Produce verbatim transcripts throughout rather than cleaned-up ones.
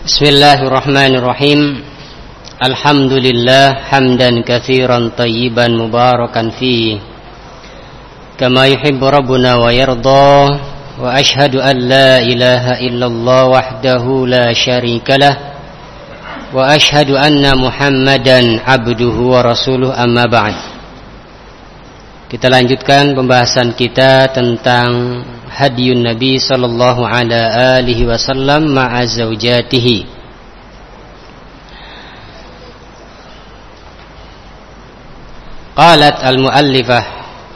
Bismillahirrahmanirrahim. Alhamdulillah hamdan katsiran tayyiban mubarakan fihi kama yuhibbu rabbuna wa yarda, wa ashhadu an la ilaha illallah wahdahu la syarikalah, wa ashhadu anna Muhammadan abduhu wa rasuluh, amma ba'd. Kita lanjutkan pembahasan kita tentang hadiyun Nabi sallallahu ala alihi wasallam ma'a zaujatihi. Qalat al-muallifah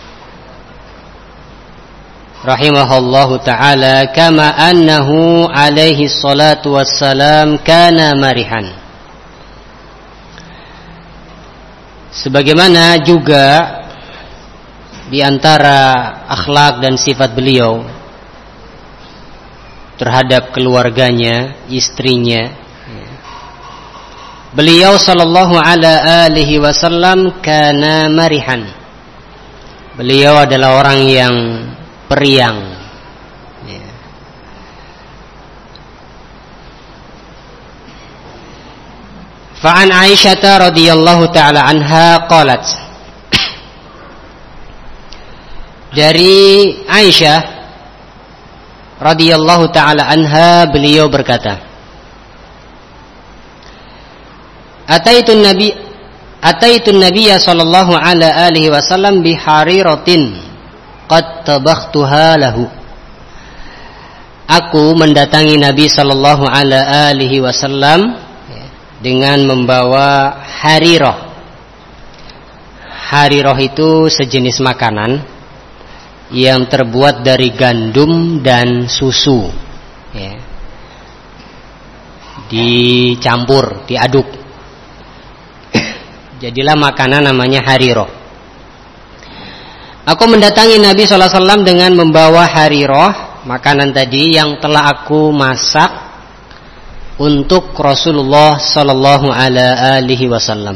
rahimahullahu ta'ala, kama annahu alaihi salatu wassalam kana marihan. Sebagaimana juga di antara akhlak dan sifat beliau terhadap keluarganya, istrinya, beliau sallallahu ala alihi wasallam kana marihan. Beliau adalah orang yang periang. Fa'an Aisyah radhiyallahu ta'ala anha qalat, dari Aisyah radhiyallahu ta'ala anha, beliau berkata, Ataitun Nabi Ataitun Nabiyya sallallahu ala alihi wasallam bihariratin qad tabakhtuha lahu. Aku mendatangi Nabi sallallahu ala alihi wasallam dengan membawa harirah. Harirah itu sejenis makanan yang terbuat dari gandum dan susu, ya. Dicampur, diaduk, jadilah makanan namanya harirah. Aku mendatangi Nabi sallallahu alaihi wasallam dengan membawa harirah, makanan tadi yang telah aku masak untuk Rasulullah sallallahu alaihi wasallam.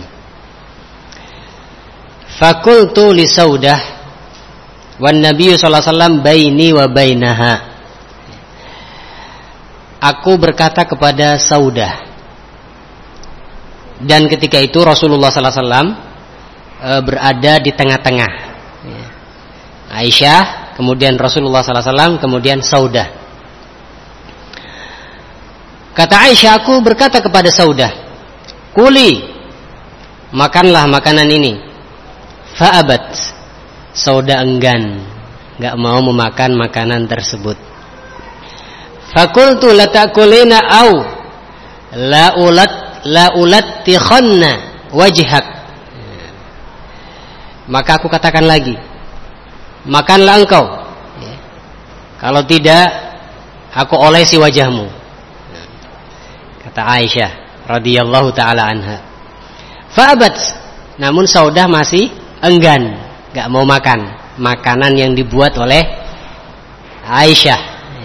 Fakultu li Saudah wan Nabi sallallahu alaihi wasallam baini wa bainaha. Aku berkata kepada Saudah, dan ketika itu Rasulullah sallallahu alaihi wasallam e, berada di tengah-tengah. Aisyah, kemudian Rasulullah sallallahu alaihi wasallam, kemudian Saudah. Kata Aisyah, aku berkata kepada Saudah, kuli, makanlah makanan ini. Fa'abat. Saudah enggan, enggak mau memakan makanan tersebut. Fakultu la ta'kulina au la ulat la ulattikhanna wajhak. Maka aku katakan lagi, makanlah engkau, kalau tidak aku olesi wajahmu. Kata Aisyah radhiyallahu taala anha. Fa'abat. Namun Saudah masih enggan, gak mau makan makanan yang dibuat oleh Aisyah.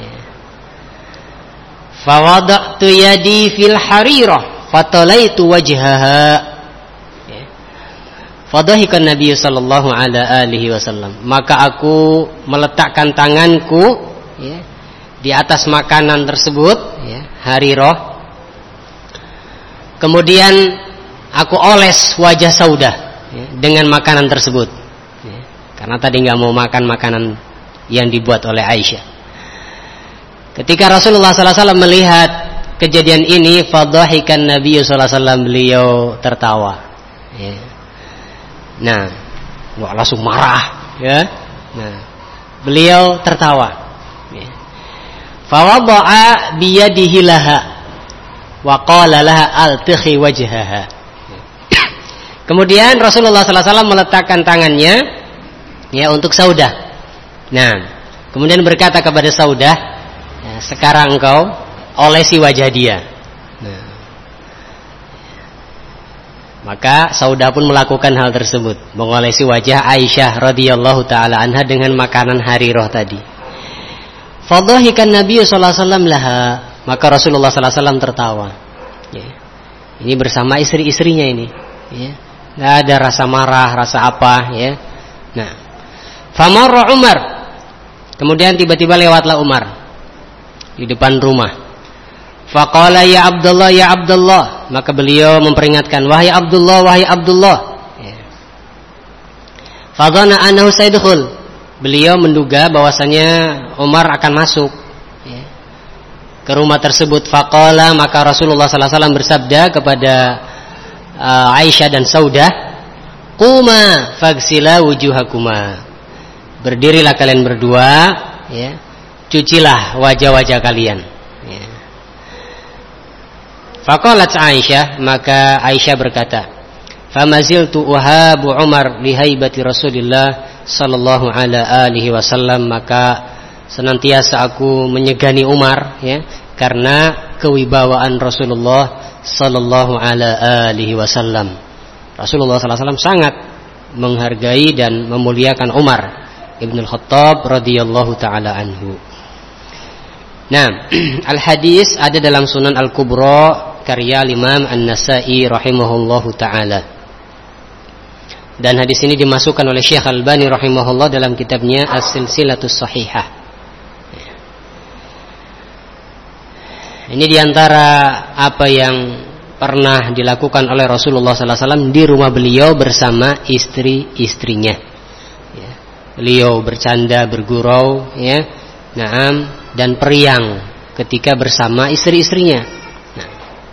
Fawada'tu yadi fil harirah fatalaitu wajhaha. Fadahikan Nabi sallallahu ala alihi wasallam. Maka aku meletakkan tanganku, ya, di atas makanan tersebut, ya, harirah. Kemudian aku oles wajah Saudah, ya, dengan makanan tersebut, ya, karena tadi nggak mau makan makanan yang dibuat oleh Aisyah. Ketika Rasulullah sallallahu alaihi wasallam melihat kejadian ini, fadhahikan Nabi sallallahu alaihi wasallam, beliau tertawa, ya. Nah, nggak langsung marah, ya. Nah, beliau tertawa, ya. Fawadha'a biyadihi laha wa qala laha altighi wajhaha. Kemudian Rasulullah sallallahu alaihi wasallam meletakkan tangannya, ya, untuk Saudah. Nah, kemudian berkata kepada Saudah, ya, sekarang engkau olesi wajah dia. Nah, maka Saudah pun melakukan hal tersebut, mengolesi wajah Aisyah radhiyallahu taala anha dengan makanan harirah tadi. Fadhahikan Nabi sallallahu alaihi wasallam laha. Maka Rasulullah sallallahu alaihi wasallam tertawa, ya. Ini bersama istri-istrinya ini, ya. Nggak ada rasa marah, rasa apa, ya. Nah, famarra Umar. Kemudian tiba-tiba lewatlah Umar di depan rumah. Faqala ya Abdullah ya Abdullah, maka beliau memperingatkan, wahai Abdullah wahai Abdullah. Ya. Fadhana annahu sayadkhul. Beliau menduga bahwasanya Umar akan masuk ya, ke rumah tersebut. Faqala, maka Rasulullah sallallahu alaihi wasallam bersabda kepada uh, Aisyah dan Saudah, quma faghsila wujuhakuma. Berdirilah kalian berdua ya, cucilah wajah-wajah kalian ya. Faqalat Aisyah, maka Aisyah berkata, famaziltu uhabu Umar lihaibati Rasulillah sallallahu ala alihi wasallam, maka senantiasa aku menyegani Umar ya, karena kewibawaan Rasulullah sallallahu ala alihi wasallam. Rasulullah sallallahu alaihi wasallam sangat menghargai dan memuliakan Umar Ibnul Khattab radhiyallahu taala anhu. Nah, al-hadis ada dalam Sunan Al-Kubra karya Imam An-Nasa'i rahimahullahu taala. Dan hadis ini dimasukkan oleh Syekh Al-Albani rahimahullah dalam kitabnya As-Silsilatus Shahihah. Ini diantara apa yang pernah dilakukan oleh Rasulullah sallallahu alaihi wasallam di rumah beliau bersama istri-istrinya. Ya. Beliau bercanda, bergurau, ya, naam, dan periang ketika bersama istri-istrinya. Nah.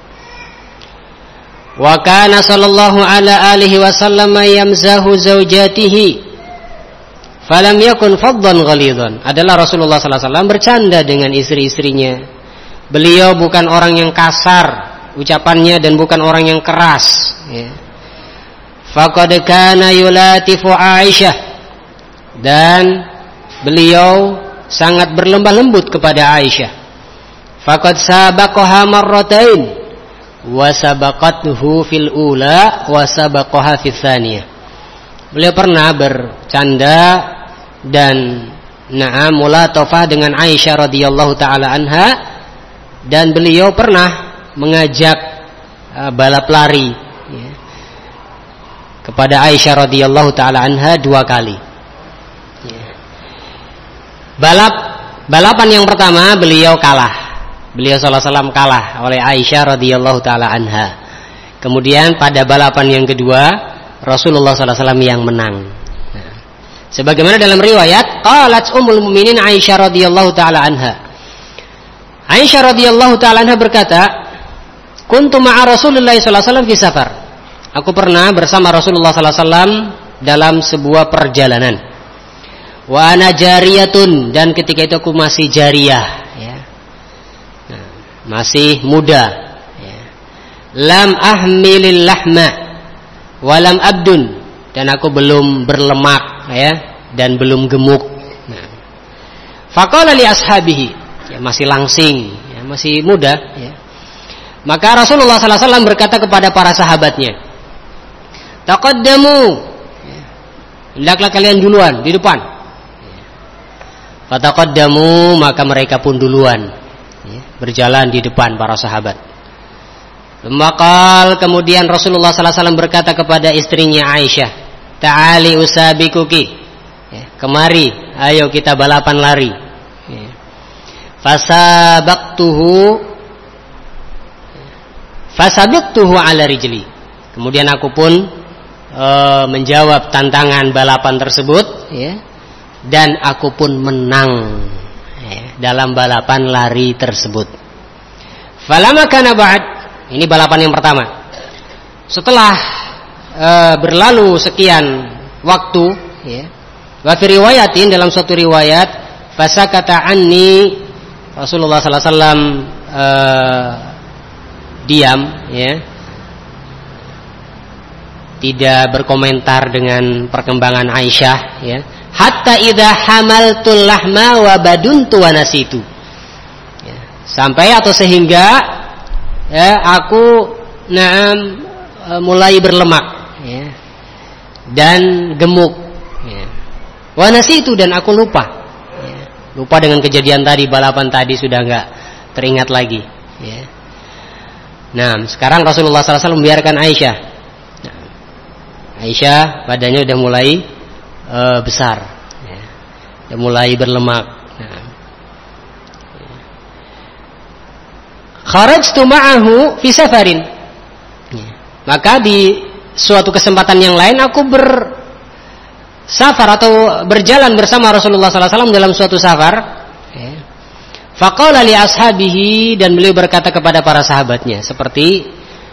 Wa kana sallallahu ala alihi wasallam yamzahu zaujatihi falam yakun faddan ghalidhan. Adalah Rasulullah sallallahu alaihi wasallam bercanda dengan istri-istrinya. Beliau bukan orang yang kasar ucapannya dan bukan orang yang keras ya. Faqad kana yulatifu Aisyah, dan beliau sangat berlembah lembut kepada Aisyah. Faqad sabaqaha marratain wa sabaqathu fil ula wa sabaqaha fil tsaniyah. Beliau pernah bercanda dan na'am mulatafah dengan Aisyah radhiyallahu taala anha, dan beliau pernah mengajak uh, balap lari ya, kepada Aisyah radhiyallahu taala anha dua kali. Ya. Balap balapan yang pertama beliau kalah. Beliau sallallahu alaihi wasallam kalah oleh Aisyah radhiyallahu taala anha. Kemudian pada balapan yang kedua Rasulullah sallallahu alaihi wasallam yang menang. Nah, sebagaimana dalam riwayat qalat ummul mukminin Aisyah radhiyallahu taala anha. Aisyah radhiyallahu taala anha berkata, kuntu ma'a Rasulullah sallallahu alaihi wasallam fi safar. Aku pernah bersama Rasulullah sallallahu alaihi wasallam dalam sebuah perjalanan. Wa ana jariyatun, dan ketika itu aku masih jariyah ya. Nah, masih muda ya. Lam ahmilil lahma wa lam abdun, dan aku belum berlemak ya, dan belum gemuk. Nah. Faqala li ashabihi, ya, masih langsing ya, masih muda ya. Maka Rasulullah sallallahu alaihi wasallam berkata kepada para sahabatnya, taqaddamu, hendaklah kalian duluan di depan. Fataqaddamu, maka mereka pun duluan berjalan di depan para sahabat. Maka kemudian Rasulullah sallallahu alaihi wasallam berkata kepada istrinya Aisyah, ta'ali usabikuki, kemari, ayo kita balapan lari. Fasabaqtuhu Fasabaqtuhu ala rijli. Kemudian aku pun e, menjawab tantangan balapan tersebut ya, dan aku pun menang ya, dalam balapan lari tersebut. Falamma kana ba'd, ini balapan yang pertama. Setelah e, berlalu sekian waktu ya, wa fi riwayatin, dalam suatu riwayat, fasakata anni, Rasulullah sallallahu alaihi wasallam e, diam ya, tidak berkomentar dengan perkembangan Aisyah ya, hatta idza hamaltul lahma wa baduntu wa nasitu ya, sampai atau sehingga ya, aku naam mulai berlemak ya, dan gemuk ya, wa nasitu, dan aku lupa ya, lupa dengan kejadian tadi, balapan tadi sudah enggak teringat lagi ya. Nah, sekarang Rasulullah sallallahu alaihi wasallam membiarkan Aisyah. Nah, Aisyah badannya udah mulai e, besar, ya, udah mulai berlemak. Nah, kharajtu ma'ahu fi safarin. Ya. Maka di suatu kesempatan yang lain aku bersafar atau berjalan bersama Rasulullah sallallahu alaihi wasallam dalam suatu safar. Ya. Faqala li ashabihi, dan beliau berkata kepada para sahabatnya seperti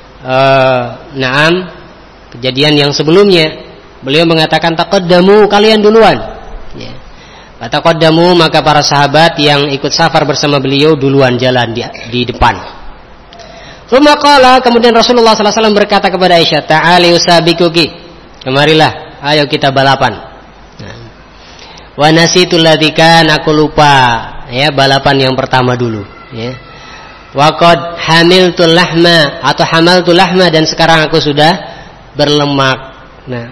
uh, na'am kejadian yang sebelumnya. Beliau mengatakan taqaddamu, kalian duluan. Ya. Taqaddamu, maka para sahabat yang ikut safar bersama beliau duluan jalan di, di depan. Tsumma qala, kemudian Rasulullah sallallahu alaihi wasallam berkata kepada Aisyah, ta'ali usabikuki, kemarilah, ayo kita balapan. Nah. Wa nasitu alladzi kana, aku lupa ya balapan yang pertama dulu ya. Wa qad hamiltul lahma, atau hamaltul lahma, dan sekarang aku sudah berlemak. Nah.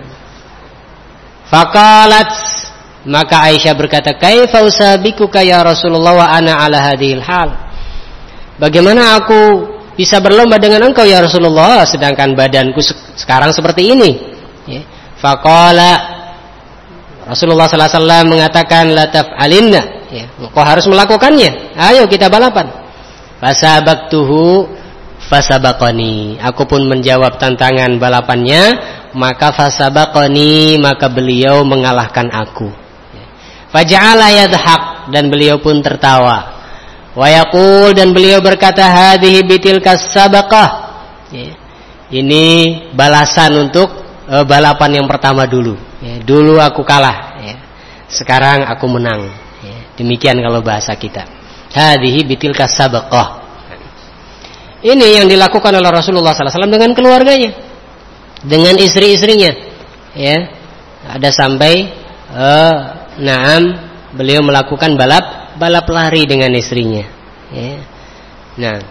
Faqalat, maka Aisyah berkata, kaifa usabikuka ya Rasulullah wa ana ala hadhil hal. Bagaimana aku bisa berlomba dengan engkau ya Rasulullah, sedangkan badanku sekarang seperti ini. Ya. Faqala, Rasulullah sallallahu alaihi wasallam mengatakan, la taf'alinna, ya, engkau harus melakukannya. Ayo kita balapan. Fasabaqtuhu fasabaqani, aku pun menjawab tantangan balapannya, maka fasabaqani, maka beliau mengalahkan aku. Faja'ala yadhaq, dan beliau pun tertawa. Wa yaqul, dan beliau berkata, hadhihi bitilkas sabaqah. Ya. Ini balasan untuk uh, balapan yang pertama dulu. Ya. Dulu aku kalah, ya. Sekarang aku menang. Ya. Demikian kalau bahasa kita. Hadhihi bitilkas sabaqah. Ini yang dilakukan oleh Rasulullah sallallahu alaihi wasallam dengan keluarganya, dengan istri-istrinya. Ya. Ada sampai uh, Naam, beliau melakukan balap balap lari dengan istrinya. Ya. Nah,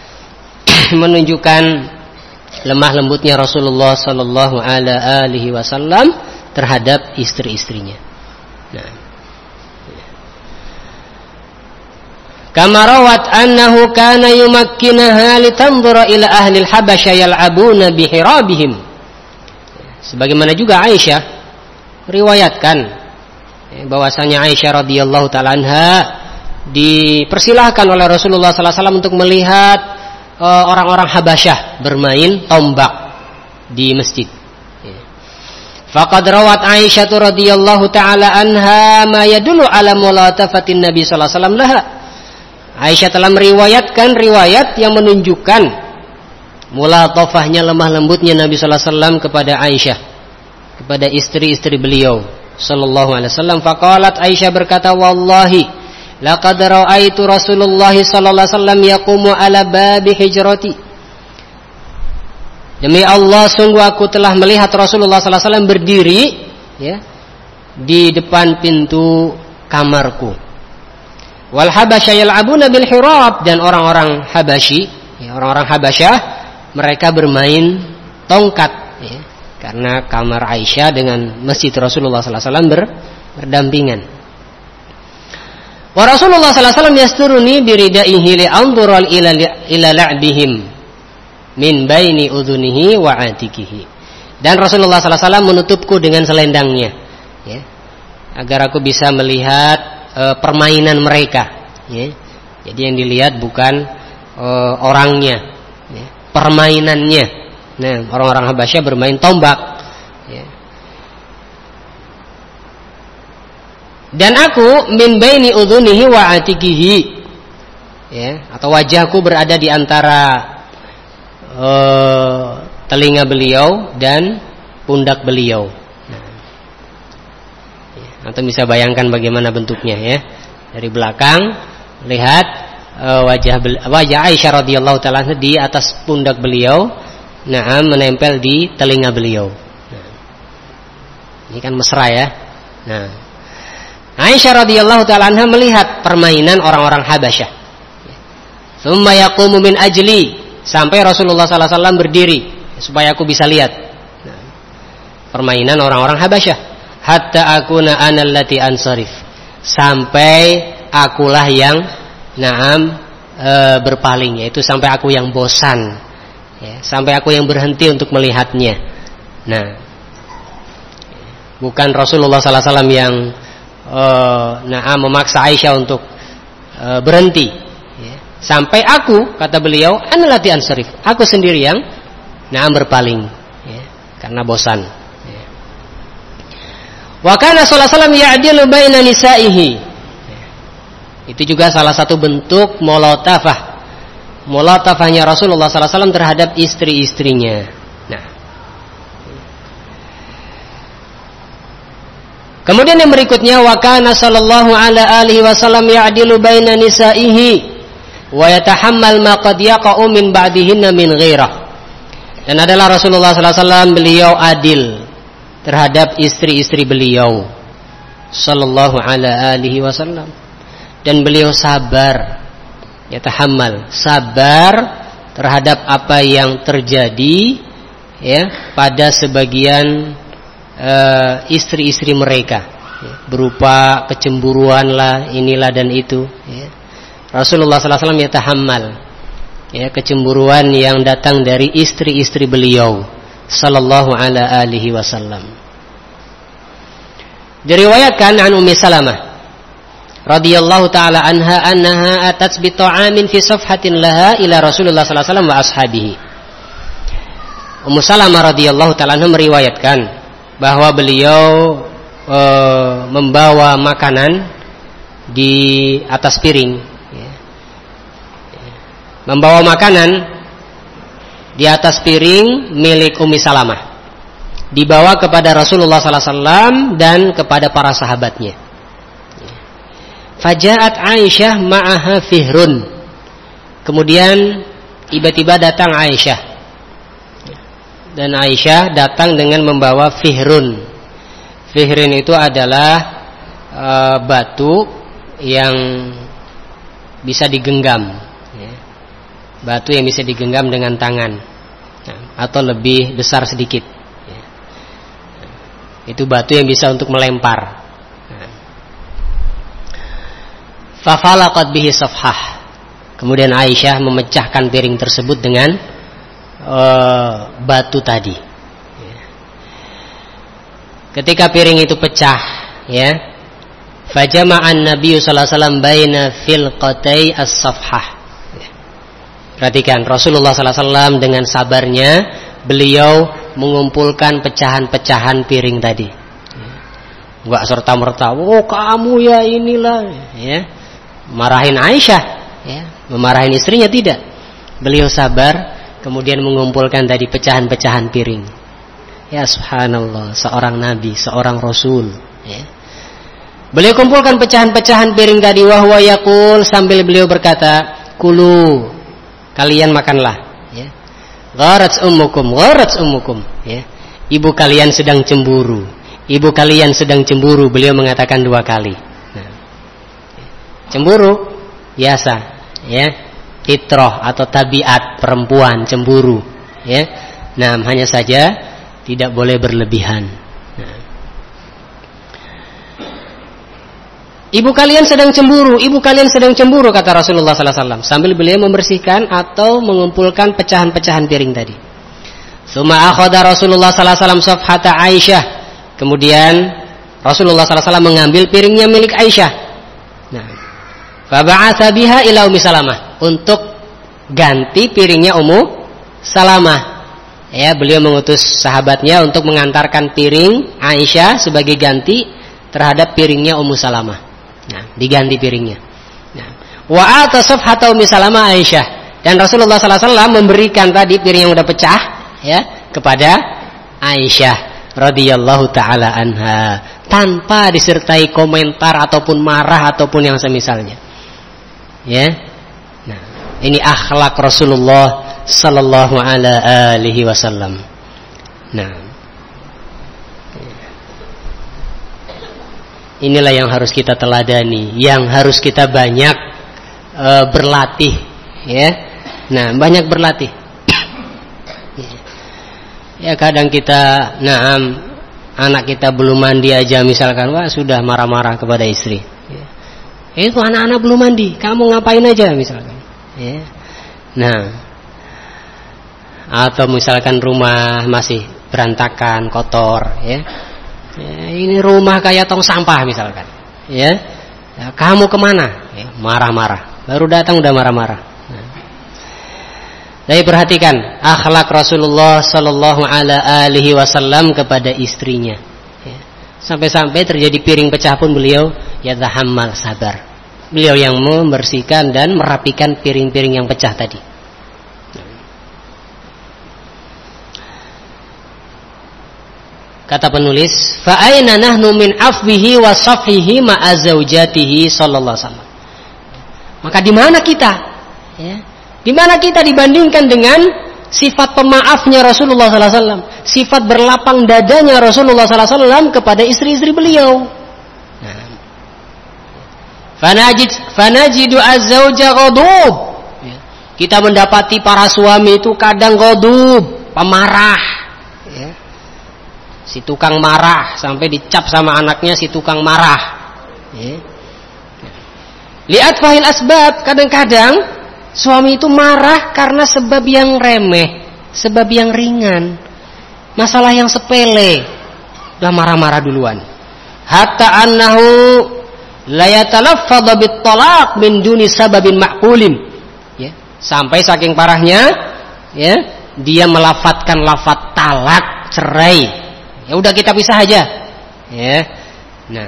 menunjukkan lemah lembutnya Rasulullah Sallallahu Alaihi Wasallam terhadap istri-istrinya. Nah, kama rawat annahu kana yumakkinaha litanzura ila ahli al-Habasyah yal'abuna bihirabihim. Sebagaimana juga Aisyah riwayatkan bahwasanya Aisyah radhiyallahu taala anha dipersilahkan oleh Rasulullah sallallahu alaihi wasallam untuk melihat uh, orang-orang Habasyah bermain tombak di masjid. Faqad rawat Aisyah radhiyallahu taala anha ma yadullu ala mulatafatin Nabi sallallahu alaihi wasallam laha. Aisyah telah meriwayatkan riwayat yang menunjukkan mulatafahnya, lemah lembutnya Nabi sallallahu alaihi wasallam kepada Aisyah, kepada istri-istri beliau sallallahu alaihi wasallam. Faqalat, Aisyah berkata, wallahi laqad ra'aitu Rasulullah sallallahu alaihi wasallam yaqumu ala babi hijrati. Demi Allah, sungguh aku telah melihat Rasulullah sallallahu alaihi wasallam berdiri ya di depan pintu kamarku. Wal Habasyah yal'abuna bil hirab, dan orang-orang Habasyi, ya, orang-orang Habasyah mereka bermain tongkat ya. Karena kamar Aisyah dengan masjid Rasulullah sallallahu alaihi wasallam ber, berdampingan. Wa Rasulullah sallallahu alaihi wasallam yasturuni biridaihi li anzura ila ila la'bihim min baini udhunihi wa atikihi. Dan Rasulullah sallallahu alaihi wasallam menutupku dengan selendangnya, ya, agar aku bisa melihat e, permainan mereka. Ya. Jadi yang dilihat bukan e, orangnya, ya, permainannya. Nah, orang-orang Habasyah bermain tombak. Ya. Dan aku min baini udhunihi wa atikihi, ya, atau wajahku berada di antara uh, telinga beliau dan pundak beliau. Nah, ya, atau bisa bayangkan bagaimana bentuknya ya. Dari belakang lihat uh, wajah wajah Aisyah radhiyallahu taala di atas pundak beliau. Nah, menempel di telinga beliau. Nah, ini kan mesra ya. Nah, Aisyah radhiyallahu taala anha melihat permainan orang-orang Habasyah. Tsumma yaqumu min ajli, sampai Rasulullah sallallahu alaihi wasallam berdiri supaya aku bisa lihat. Nah, permainan orang-orang Habasyah. Hatta akuna ana allati ansarif, sampai akulah yang naam e, berpaling, yaitu sampai aku yang bosan. Ya, sampai aku yang berhenti untuk melihatnya. Nah, bukan Rasulullah sallallahu alaihi wasallam yang uh, nah memaksa Aisyah untuk uh, berhenti. Ya. Sampai aku, kata beliau, analati ansarif, aku sendiri yang na'am berpaling, ya, karena bosan. Ya. Wa kana sallallahu alaihi wasallam ya'dilu baina nisaihi. Ya. Itu juga salah satu bentuk mulatafah. Mulatafahnya Rasulullah sallallahu alaihi wasallam terhadap istri-istrinya. Nah. Kemudian yang berikutnya, wa kana sallallahu ala alihi wasallam ya'dilu baina nisaihi wa yatahammal ma qad yaqa'u min ba'dihinna min ghairah. Dan adalah Rasulullah sallallahu alaihi wasallam beliau adil terhadap istri-istri beliau sallallahu ala alihi wasallam, dan beliau sabar, yatahammal, sabar terhadap apa yang terjadi ya pada sebagian uh, istri-istri mereka, ya, berupa kecemburuan lah, inilah dan itu, ya. Rasulullah sallallahu alaihi wasallam yatahammal, ya, kecemburuan yang datang dari istri-istri beliau sallallahu ala alihi wasallam. Diriwayatkan an Ummi Salamah radhiyallahu taala anha annaha atat bi ta'amin fi safhatin laha ila Rasulullah sallallahu alaihi wasallam wa ashabihi. Ummu Salamah radhiyallahu taala anha meriwayatkan bahwa beliau e, membawa makanan di atas piring, membawa makanan di atas piring milik Ummi Salamah, dibawa kepada Rasulullah sallallahu alaihi wasallam dan kepada para sahabatnya. Faja'at Aisyah ma'aha fihrun. Kemudian tiba-tiba datang Aisyah, dan Aisyah datang dengan membawa fihrun. Fihrun itu adalah e, batu yang bisa digenggam, batu yang bisa digenggam dengan tangan, atau lebih besar sedikit. Itu batu yang bisa untuk melempar. Fafalaqat bihi safhah. Kemudian Aisyah memecahkan piring tersebut dengan uh, batu tadi. Ketika piring itu pecah, ya, fajama'an Nabi sallallahu alaihi wasallam baina filqatai as-safhah. Perhatikan, Rasulullah sallallahu alaihi wasallam dengan sabarnya beliau mengumpulkan pecahan-pecahan piring tadi. Enggak serta-merta, oh kamu ya inilah, ya, marahin Aisyah, ya, memarahin istrinya, tidak. Beliau sabar, kemudian mengumpulkan tadi pecahan-pecahan piring. Ya subhanallah, seorang nabi, seorang rasul, ya. Beliau kumpulkan pecahan-pecahan piring tadi, wa huwa yaqul, sambil beliau berkata, kulu, kalian makanlah, ya. Gharat ummukum, gharat ummukum, ya. Ibu kalian sedang cemburu, ibu kalian sedang cemburu. Beliau mengatakan dua kali. Nah, cemburu biasa, ya, fitrah atau tabiat perempuan cemburu, ya. Nah, hanya saja tidak boleh berlebihan. Nah. Ibu kalian sedang cemburu, ibu kalian sedang cemburu, kata Rasulullah sallallahu alaihi wasallam sambil beliau membersihkan atau mengumpulkan pecahan-pecahan piring tadi. Tsumma akhadha Rasulullah sallallahu alaihi wasallam safhata Aisyah. Kemudian Rasulullah sallallahu alaihi wasallam mengambil piringnya milik Aisyah. Nah, fa ba'atsa biha ila Ummi Salamah, untuk ganti piringnya Ummu Salamah. Ya, beliau mengutus sahabatnya untuk mengantarkan piring Aisyah sebagai ganti terhadap piringnya Ummu Salamah. Nah, diganti piringnya. Nah, wa ata safhata Ummi Salamah Aisyah, dan Rasulullah sallallahu alaihi wasallam memberikan tadi piring yang sudah pecah, ya, kepada Aisyah radhiyallahu taala anha, tanpa disertai komentar ataupun marah ataupun yang semisalnya. Ya. Nah, ini akhlak Rasulullah sallallahu ala alihi wasallam. Nah, inilah yang harus kita teladani, yang harus kita banyak e, berlatih, ya. Nah, banyak berlatih. Ya, kadang kita, nah, anak kita belum mandi aja misalkan, wah sudah marah-marah kepada istri. Ya. Itu anak-anak belum mandi, kamu ngapain aja misalkan. Ya. Nah, atau misalkan rumah masih berantakan, kotor, ya. Ya, ini rumah kayak tong sampah misalkan, ya. Ya, kamu kemana? Ya, marah-marah. Baru datang udah marah-marah. Tapi perhatikan akhlak Rasulullah sallallahu alaihi wasallam kepada istrinya. Ya. Sampai-sampai terjadi piring pecah pun beliau yatahammal, sabar. Beliau yang membersihkan dan merapikan piring-piring yang pecah tadi. Kata penulis, fa aina nahnu min afwihi wa safihi ma'a zaujatihi sallallahu alaihi wasallam. Maka di mana kita? Ya. Di mana kita dibandingkan dengan sifat pemaafnya Rasulullah sallallahu alaihi wasallam, sifat berlapang dadanya Rasulullah sallallahu alaihi wasallam kepada istri-istri beliau. Nah. Fanajid fanajidu az-zauja ghadub. Ya. Kita mendapati para suami itu kadang ghadub, pemarah. Ya. Si tukang marah sampai dicap sama anaknya si tukang marah. Ya. Lihat fahil asbab, kadang-kadang suami itu marah karena sebab yang remeh, sebab yang ringan, masalah yang sepele, udah marah-marah duluan. Hatta annahu la yatalaffadhu bit talaq min duni sababin ma'qulin. Ya, sampai saking parahnya, ya, dia melafatkan lafaz talak, cerai. Ya udah kita pisah aja. Ya. Nah.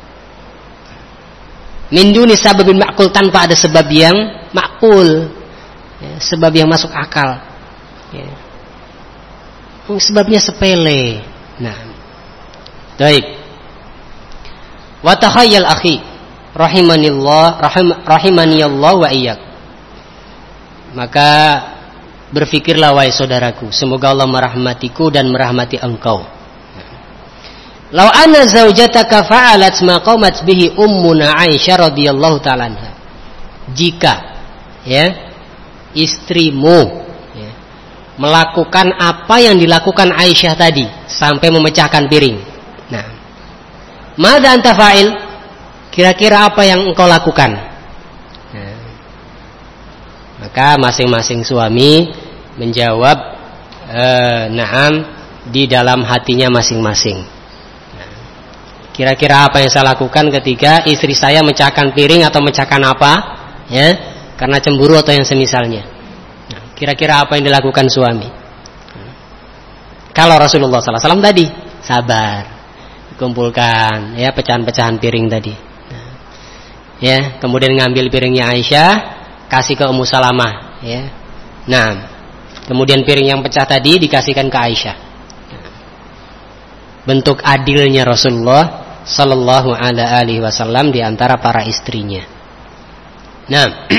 Min duni sababin ma'qul, tanpa ada sebab yang ma'qul. Ya, sebab yang masuk akal. Ya. Sebabnya sepele. Nah. Baik. Wa takhayyal akhi rahimanillah rahim, rahimaniyallah wa iyyak. Maka berfikirlah wahai saudaraku, semoga Allah merahmatiku dan merahmati engkau. Lau anna zaujataka fa'alat ma qamat bihi ummuna Aisyah radhiyallahu ta'ala anha. Jika ya istrimu ya, melakukan apa yang dilakukan Aisyah tadi sampai memecahkan piring. Nah, madza anta fa'il? Kira-kira apa yang engkau lakukan? Nah, maka masing-masing suami menjawab eh, na'am di dalam hatinya masing-masing. Kira-kira apa yang saya lakukan ketika istri saya mecahkan piring atau mecahkan apa, ya, karena cemburu atau yang semisalnya. Nah, kira-kira apa yang dilakukan suami? Kalau Rasulullah sallallahu alaihi wasallam tadi sabar, kumpulkan, ya, pecahan-pecahan piring tadi. Nah, ya, kemudian ngambil piringnya Aisyah, kasih ke Ummu Salamah, ya. Nah, kemudian piring yang pecah tadi dikasihkan ke Aisyah. Bentuk adilnya Rasulullah sallallahu alaihi wasallam di antara para istrinya. Nah,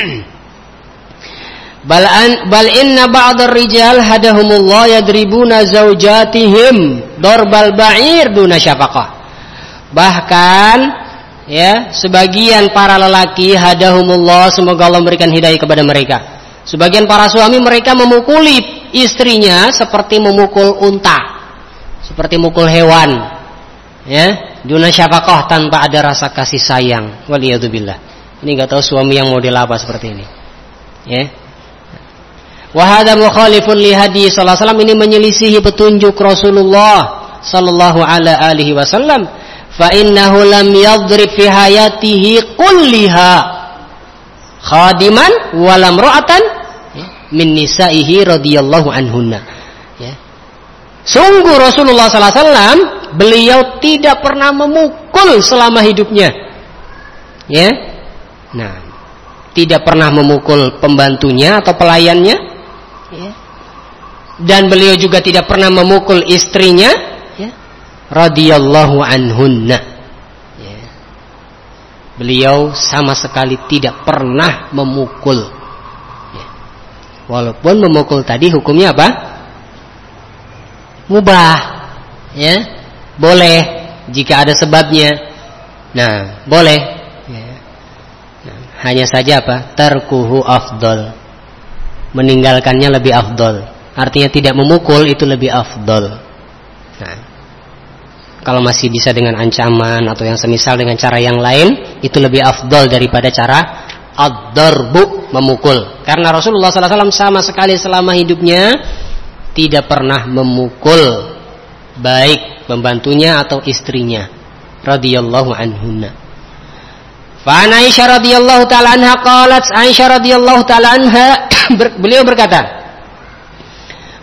bal an bal inna ba'dar rijal hadahumullah yadribuna zaujatihim darbal ba'ir duna syafaqah. Bahkan ya, sebagian para lelaki hadahumullah, semoga Allah memberikan hidayah kepada mereka. Sebagian para suami mereka memukuli istrinya seperti memukul unta, seperti mukul hewan, ya, duna syafaqah, tanpa ada rasa kasih sayang. Waliyadzubillah. Ini enggak tahu suami yang model apa seperti ini. Ya. Wa hadza mukhalifun li hadi sallallahu alaihi wasallam, ini menyelisihi petunjuk Rasulullah sallallahu alaihi wasallam. Fa innahu lam yadrib fi hayatihi kulliha khadiman wa lam ra'atan min nisaihi radhiyallahu anhunna. Ya. Sungguh Rasulullah sallallahu alaihi wasallam beliau tidak pernah memukul selama hidupnya. Ya. Nah, tidak pernah memukul pembantunya atau pelayannya. Ya. Dan beliau juga tidak pernah memukul istrinya, ya, radhiyallahu anhunna. Ya. Beliau sama sekali tidak pernah memukul. Ya. Walaupun memukul tadi hukumnya apa? Mubah. Ya. Boleh jika ada sebabnya. Nah, boleh. Ya. Nah, hanya saja apa? Tarkuhu afdal. Meninggalkannya lebih afdal. Artinya tidak memukul itu lebih afdal. Nah, kalau masih bisa dengan ancaman atau yang semisal dengan cara yang lain, itu lebih afdal daripada cara ad-darbu, memukul. Karena Rasulullah sallallahu alaihi wasallam sama sekali selama hidupnya tidak pernah memukul baik pembantunya atau istrinya radhiyallahu anhunna. Fa Aisyah radhiyallahu taala anha qalat, Aisyah radhiyallahu taala anha beliau berkata,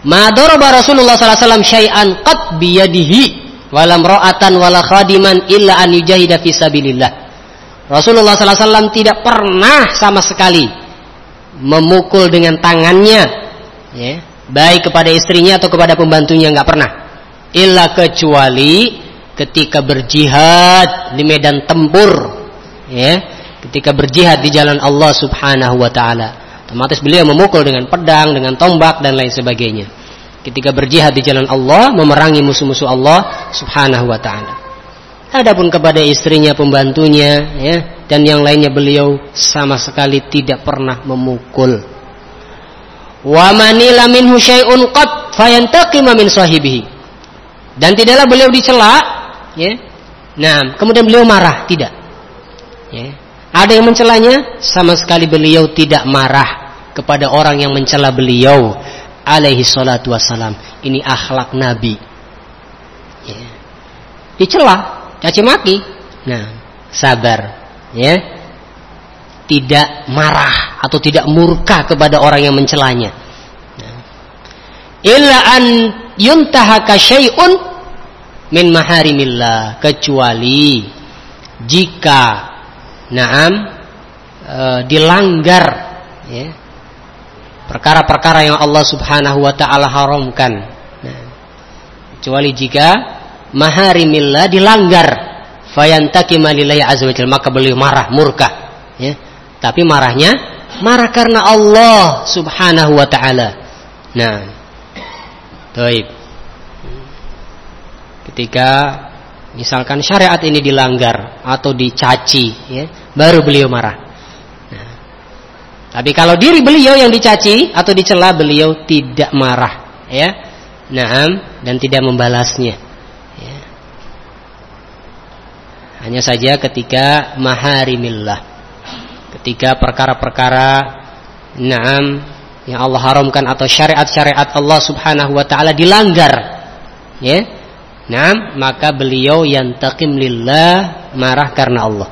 ma daraba Rasulullah sallallahu alaihi wasallam syai'an qad biyadihi walam ra'atan wala khadiman illa an yujahida fi sabilillah. Rasulullah sallallahu alaihi wasallam tidak pernah sama sekali memukul dengan tangannya, ya, baik kepada istrinya atau kepada pembantunya, enggak pernah. Illa kecuali ketika berjihad di medan tempur, ya, ketika berjihad di jalan Allah Subhanahu wa taala. Otomatis beliau memukul dengan pedang, dengan tombak dan lain sebagainya. Ketika berjihad di jalan Allah, memerangi musuh-musuh Allah Subhanahu wa taala. Adapun kepada istrinya, pembantunya, ya, dan yang lainnya beliau sama sekali tidak pernah memukul. Wa manila minhu syai'un qad fayantaqima min sahibihi. Dan tidaklah beliau dicela, ya. Nah, kemudian beliau marah, tidak. Ya. Ada yang mencelanya, sama sekali beliau tidak marah kepada orang yang mencela beliau alaihi salatu wassalam. Ini akhlak Nabi, ya. Dicela, caci maki, nah sabar, ya, tidak marah atau tidak murka kepada orang yang mencelanya. Nah. Illa an yuntahaka syai'un min maharimillah, kecuali jika naam e, dilanggar, ya, perkara-perkara yang Allah Subhanahu wa taala haramkan. Nah, kecuali jika maharimillah dilanggar, fayantaqima lillahi azza wajalla, maka beliau marah, murka, ya. Tapi marahnya marah karena Allah Subhanahu wa taala. Nah, baik. Ketika misalkan syariat ini dilanggar atau dicaci, ya, baru beliau marah. Nah, tapi kalau diri beliau yang dicaci atau dicela, beliau tidak marah, ya, naam, dan tidak membalasnya. Ya. Hanya saja ketika maharimillah, ketika perkara-perkara naam yang Allah haramkan atau syariat-syariat Allah Subhanahu wa taala dilanggar, ya. Nah, maka beliau yantaqim lillah, marah karena Allah.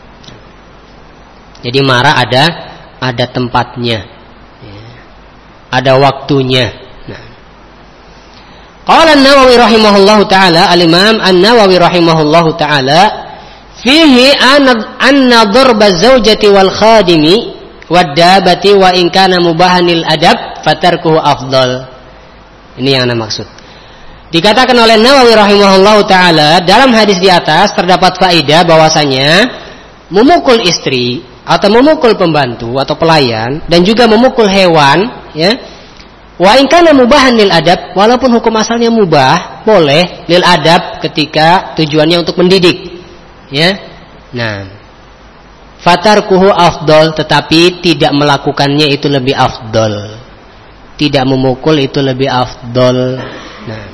Jadi marah ada ada tempatnya, ya, ada waktunya. Nah. Qala An-Nawawi rahimahullahu taala, Al-Imam An-Nawawi rahimahullahu taala, fihi anna darba zawjati wal khadimi wad dabati wa in kana mubahanil adab fatarkuhu afdal. Ini yang ana maksud. Dikatakan oleh Nawawi rahimahullahu taala, dalam hadis di atas terdapat faedah bahwasanya memukul istri atau memukul pembantu atau pelayan dan juga memukul hewan, ya, wa in kana mubahan lil adab, walaupun hukum asalnya mubah, boleh lil adab ketika tujuannya untuk mendidik, ya. Nah, fatarkuhu afdal, tetapi tidak melakukannya itu lebih afdal. Tidak memukul itu lebih afdal. Nah,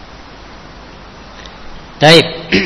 baik.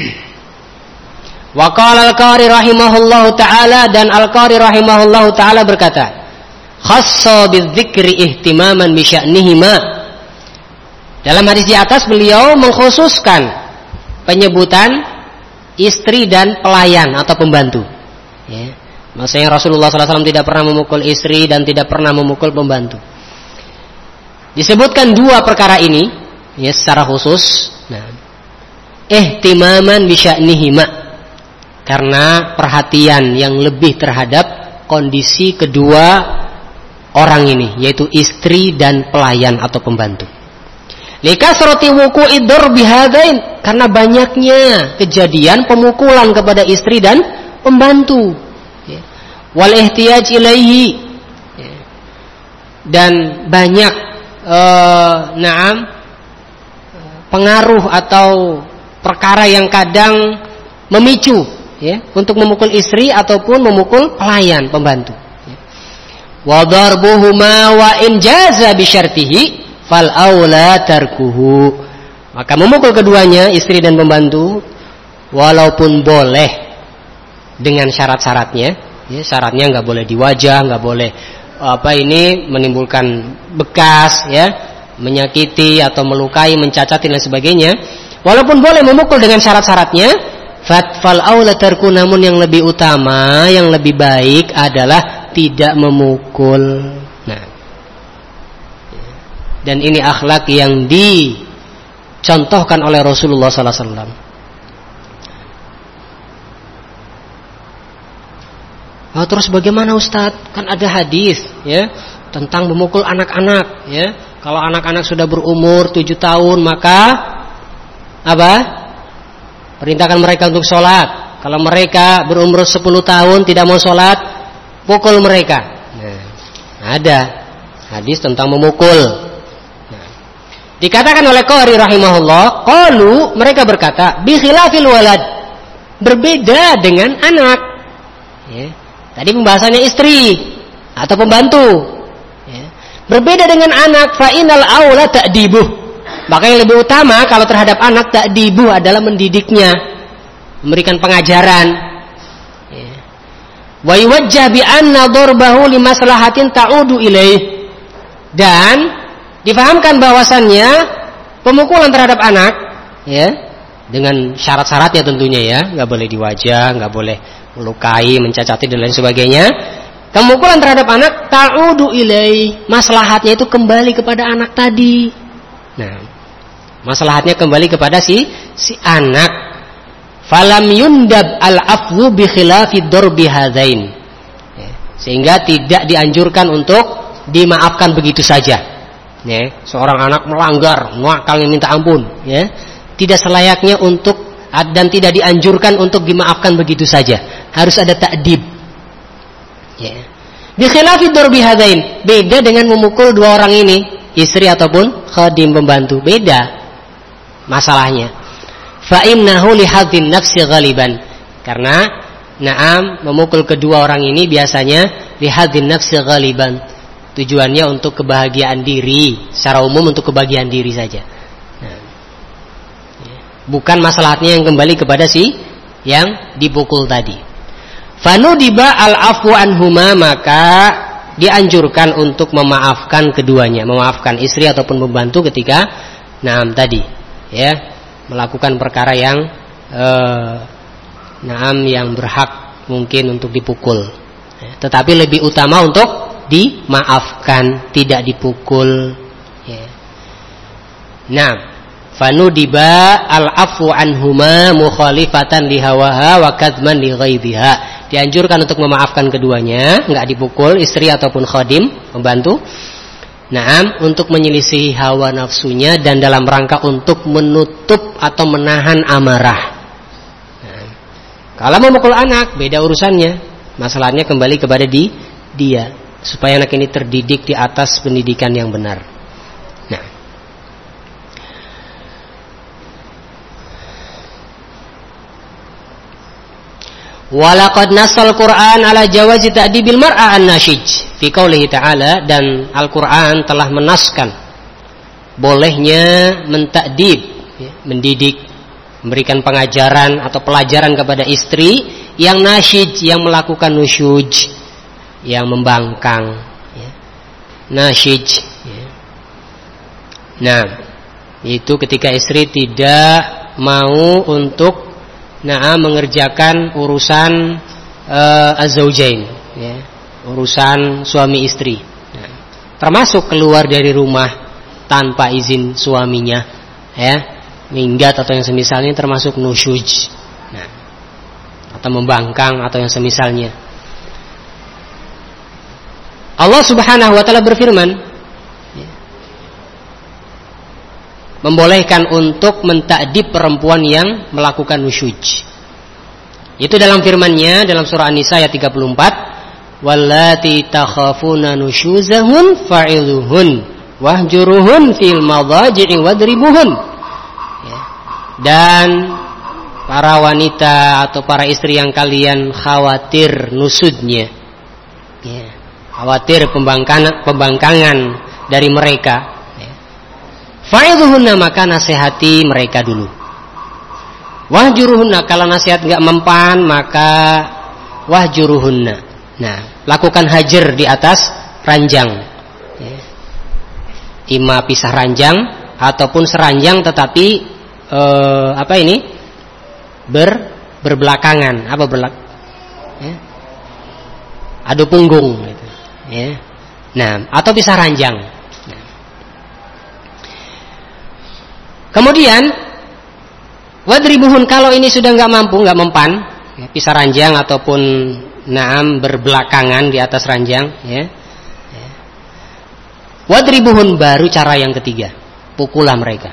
Wa qala al-Qari rahimahullahu taala, dan al-Qari rahimahullahu taala berkata, khassa bidzikri ihtimaman bi sya'nihima. Dalam hadis di atas beliau mengkhususkan penyebutan istri dan pelayan atau pembantu, ya. Maksudnya Rasulullah sallallahu alaihi wasallam tidak pernah memukul istri dan tidak pernah memukul pembantu. Disebutkan dua perkara ini, ya, secara khusus. Nah, ihtimaman bi sya'nihima, karena perhatian yang lebih terhadap kondisi kedua orang ini, yaitu istri dan pelayan atau pembantu. Likasrati wuqu'i darbi hadain, karena banyaknya kejadian pemukulan kepada istri dan pembantu, ya. Wal ihtiyaj ilaihi, ya. Dan banyak uh, naam pengaruh atau perkara yang kadang memicu, ya, untuk memukul istri ataupun memukul pelayan, pembantu. Wa darbuhuma wa in jaza bi syartihi fal aula tarkuhu. Maka memukul keduanya, istri dan pembantu, walaupun boleh dengan syarat-syaratnya, ya, syaratnya nggak boleh di wajah, nggak boleh apa ini menimbulkan bekas, ya, menyakiti atau melukai, mencacati dan sebagainya. Walaupun boleh memukul dengan syarat-syaratnya, fatfal aula tarku, namun yang lebih utama, yang lebih baik adalah tidak memukul. Nah, Dan ini akhlak yang dicontohkan oleh Rasulullah sallallahu alaihi wasallam. Oh, terus bagaimana Ustadz? Kan ada hadis ya tentang memukul anak-anak ya. Kalau anak-anak sudah berumur tujuh tahun maka apa? Perintahkan mereka untuk sholat. Kalau mereka berumur sepuluh tahun tidak mau sholat, pukul mereka. Nah, ada hadis tentang memukul. Nah, dikatakan oleh Qari rahimahullah, qalu, mereka berkata, bi khilafil walad, berbeda dengan anak. Ya. Tadi pembahasannya istri atau pembantu. Ya. Berbeda dengan anak, fa inal aula ta'dibuh. Maka yang lebih utama kalau terhadap anak ta'dibuh adalah mendidiknya, memberikan pengajaran. Ya. Wa yuwajjah bi anna darbahu limaslahatin ta'udu ilaih. Dan difahamkan bahwasannya pemukulan terhadap anak, ya, dengan syarat-syaratnya tentunya ya, nggak boleh di wajah, nggak boleh melukai, mencacati dan lain sebagainya. Pemukulan terhadap anak ta'udu ilai, maslahatnya itu kembali kepada anak tadi. Nah, maslahatnya kembali kepada si si anak. Falam yundab al-afwu bi khilafi darbi hadain. Ya, sehingga tidak dianjurkan untuk dimaafkan begitu saja. Ya, seorang anak melanggar, nakalnya minta ampun, ya. Tidak selayaknya untuk dan tidak dianjurkan untuk dimaafkan begitu saja. Harus ada ta'dib. Ya. Bi khilafi darbi hadain, beda dengan memukul dua orang ini, istri ataupun khadim pembantu, beda masalahnya. Fa innahu li hadzin nafsi ghaliban. Karena na'am memukul kedua orang ini biasanya li hadzin nafsi ghaliban. Tujuannya untuk kebahagiaan diri, secara umum untuk kebahagiaan diri saja. Nah, bukan masalahnya yang kembali kepada si yang dipukul tadi. Fanudiba al-afwu anhuma, maka dianjurkan untuk memaafkan keduanya, memaafkan istri ataupun pembantu ketika naam tadi ya melakukan perkara yang eh, naam yang berhak mungkin untuk dipukul. Tetapi lebih utama untuk dimaafkan, tidak dipukul ya. Nah, fanudiba al-afwu anhuma mukhalifatan lihawaha wa kadzman li ghaidhiha. Dianjurkan untuk memaafkan keduanya, enggak dipukul istri ataupun khadim pembantu. Naam, untuk menyelisihi hawa nafsunya dan dalam rangka untuk menutup atau menahan amarah. Nah, kalau memukul anak beda urusannya. Masalahnya kembali kepada di dia supaya anak ini terdidik di atas pendidikan yang benar. Nah, walaqad nassal Qur'an ala jawazi ta'dibil mar'a an-nashij fi qoulihi ta'ala, dan Al-Qur'an telah menaskan bolehnya mentakdib ya, mendidik, memberikan pengajaran atau pelajaran kepada istri yang nasyij, yang melakukan nusyuj, yang membangkang ya. Nasyij ya. Nah, itu ketika istri tidak mau untuk nah mengerjakan urusan uh, az-zaujain ya, urusan suami istri. Nah, termasuk keluar dari rumah tanpa izin suaminya ya, minggat atau yang semisalnya, termasuk nusyuj. Nah, atau membangkang atau yang semisalnya. Allah Subhanahu wa taala berfirman ya, membolehkan untuk mentakdib perempuan yang melakukan nusyuj. Itu dalam firman-Nya dalam surah An-Nisa ayat tiga puluh empat, wallati takhafuna nusyuzahun fa'iluhun wahjuruhun fil madhaji'i wadribuhun. Ya. Dan para wanita atau para istri yang kalian khawatir nusudnya, ya, khawatir pembangkangan, pembangkangan dari mereka, fa'idhuhunna, maka nasihati mereka dulu. Wahjuruhunna, kalau nasihat enggak mempan maka wahjuruhunna. Nah, lakukan hajar di atas ranjang. Ya. Ima pisah ranjang ataupun seranjang tetapi eh, apa ini? Ber berbelakangan, apa berlak? Ya. Adu punggung gitu. Ya. Nah, atau pisah ranjang. Kemudian wadribuhun, kalau ini sudah nggak mampu, nggak mempan, ya, pisah ranjang ataupun naam berbelakangan di atas ranjang, ya. Ya. Wadribuhun, baru cara yang ketiga, pukullah mereka.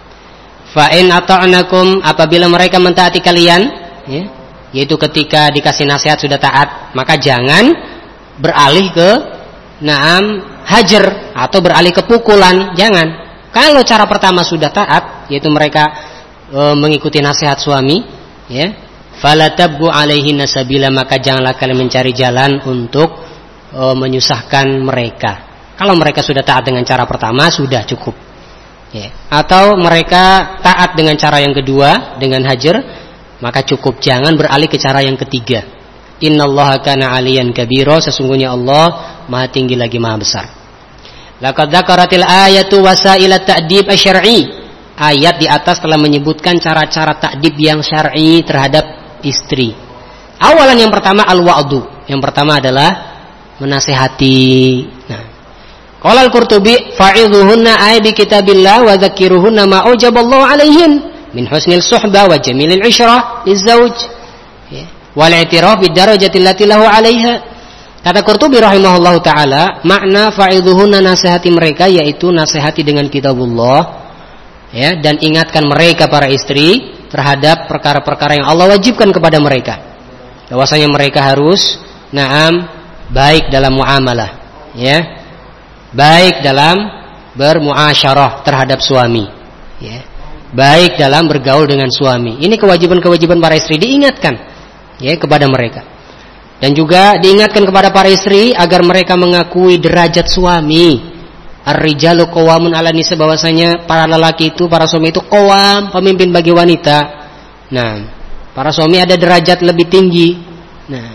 Fa'in ata'nakum, apabila mereka mentaati kalian, ya, yaitu ketika dikasih nasihat sudah taat, maka jangan beralih ke naam hajar atau beralih ke pukulan, jangan. Kalau cara pertama sudah taat, yaitu mereka e, mengikuti nasihat suami, ya, fala tabgu alaihi nasabila, maka janganlah kalian mencari jalan untuk e, menyusahkan mereka. Kalau mereka sudah taat dengan cara pertama, sudah cukup, ya. Atau mereka taat dengan cara yang kedua, dengan hajar, maka cukup, jangan beralih ke cara yang ketiga. Innallaha kana aliyan kabira, sesungguhnya Allah maha tinggi lagi maha besar. Laqad dzakaratil ayatu wasailat ta'dib asy-syar'i. Ayat di atas telah menyebutkan cara-cara ta'dib yang syar'i terhadap istri. Awalan yang pertama al-wa'du. Yang pertama adalah menasihati. Nah, qala al-Qurtubi fa'idhuhunna ay bi kitabillah wa dzakkiruhunna ma aujaballahu 'alaihin min husnil suhbah wa jamilil 'ishrah lizauj. Ya. Wal i'tiraf bid darajati allati lahu 'alaiha. Kata Qurtubi rahimahullahu taala, makna fa'idhuhunna, nasihati mereka, yaitu nasihati dengan kitabullah, ya, dan ingatkan mereka para istri terhadap perkara-perkara yang Allah wajibkan kepada mereka. Bahwasanya mereka harus na'am baik dalam muamalah, ya. Baik dalam bermuasyarah terhadap suami, ya. Baik dalam bergaul dengan suami. Ini kewajiban-kewajiban para istri diingatkan, ya, kepada mereka. Dan juga diingatkan kepada para istri agar mereka mengakui derajat suami. Ar-rijalu qawamun 'ala nisa, bahwasanya para lelaki itu, para suami itu qawam, pemimpin bagi wanita. Nah, para suami ada derajat lebih tinggi, nah,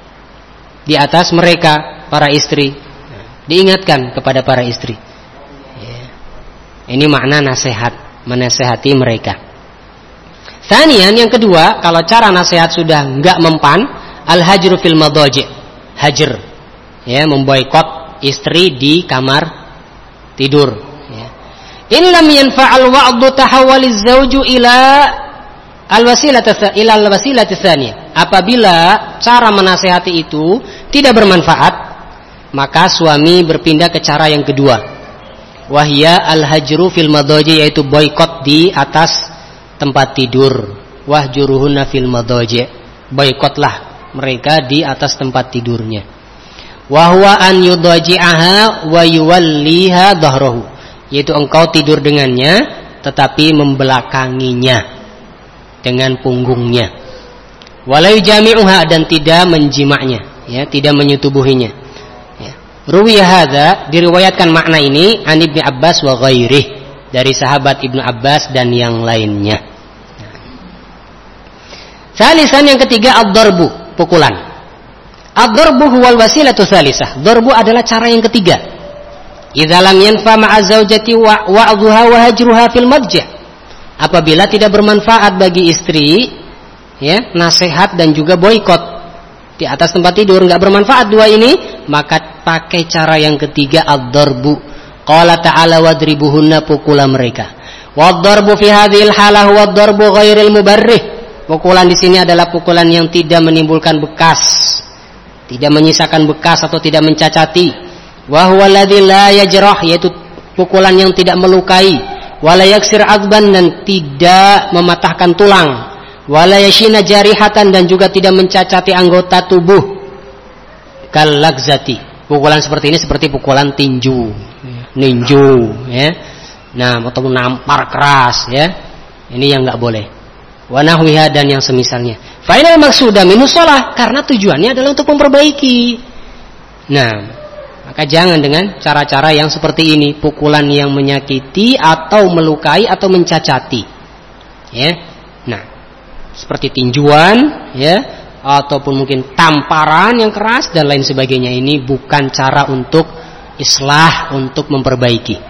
di atas mereka para istri. Nah, diingatkan kepada para istri. Ya. Ini makna nasihat, menasehati mereka. Tsanian, yang kedua, kalau cara nasihat sudah enggak mempan, al-hajru fil madaji', hajar, ya, memboikot istri di kamar tidur, ya. In lam yanfa'al wa'du tahawwaliz zawju ila al-wasilati ila al-wasilati tsaniyah. Apabila cara menasihati itu tidak bermanfaat, maka suami berpindah ke cara yang kedua. Wahya al-hajru fil madaji', yaitu boikot di atas tempat tidur. Wahjuruhunna fil madaji', boikotlah mereka di atas tempat tidurnya. Wa huwa an yudaji'aha wa yuwalliha dhahrahu, yaitu engkau tidur dengannya tetapi membelakanginya dengan punggungnya. Wala yujami'uha, dan tidak menjimaknya, ya, tidak menyetubuhinya. Ya. Ruwiya hadza, diriwayatkan makna ini an Ibnu Abbas wa ghairih, dari sahabat Ibnu Abbas dan yang lainnya. Salisan, yang ketiga, ad-darbu, pukulan. Ad-darbu huwal wasilatu tsalisah. Darbu adalah cara yang ketiga. Idza lam yanfa ma'a zaujati wa'dhuha wa hajruha fil madja'. Apabila tidak bermanfaat bagi istri, ya, nasihat dan juga boikot di atas tempat tidur, enggak bermanfaat dua ini, maka pakai cara yang ketiga, ad-darbu. Qala ta'ala wadribuhunna, pukulah mereka. Wad-darbu fi hadhil halah huwa ad-darbu ghairil mubarrih. Pukulan di sini adalah pukulan yang tidak menimbulkan bekas, tidak menyisakan bekas atau tidak mencacati. Wa huwa alladzi la yajrah, yaitu pukulan yang tidak melukai. Wa la yaksir 'adban, dan tidak mematahkan tulang. Wa la yashina jarihatan, dan juga tidak mencacati anggota tubuh. Kal lagzati, pukulan seperti ini seperti pukulan tinju, ninju, ya. Nah, atau nampar keras, ya. Ini yang enggak boleh. Wa nahwiha, dan yang semisalnya. Fa inal maqsuda minhu shalah, karena tujuannya adalah untuk memperbaiki. Nah, maka jangan dengan cara-cara yang seperti ini, pukulan yang menyakiti atau melukai atau mencacati. Ya. Nah, seperti tinjuan, ya, ataupun mungkin tamparan yang keras dan lain sebagainya, ini bukan cara untuk islah, untuk memperbaiki.